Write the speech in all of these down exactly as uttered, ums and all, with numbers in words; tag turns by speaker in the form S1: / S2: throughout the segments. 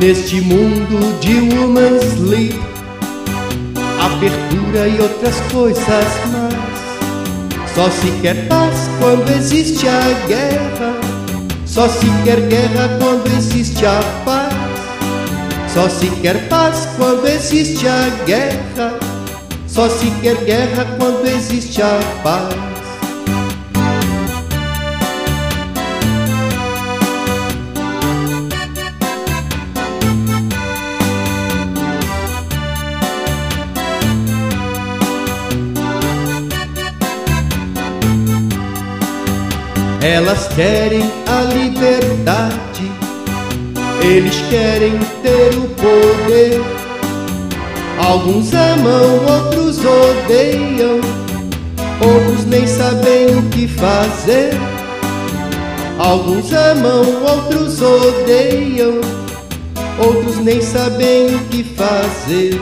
S1: Neste mundo de Woman's League, abertura e outras coisas mais, só se quer paz quando existe a guerra, só se quer guerra quando existe a paz, só se quer paz quando existe a guerra, só se quer guerra quando existe a paz. Elas querem a liberdade, eles querem ter o poder. Alguns amam, outros odeiam, outros nem sabem o que fazer. Alguns amam, outros odeiam, outros nem sabem o que fazer.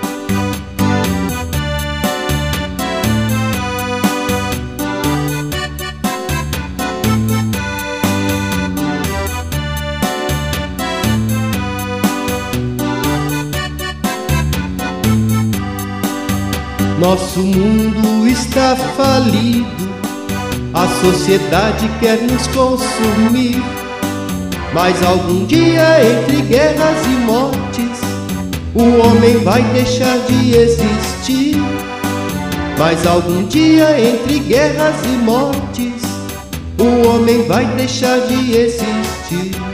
S1: Nosso mundo está falido, a sociedade quer nos consumir. Mas algum dia, entre guerras e mortes, o homem vai deixar de existir. Mas algum dia, entre guerras e mortes, o homem vai deixar de existir.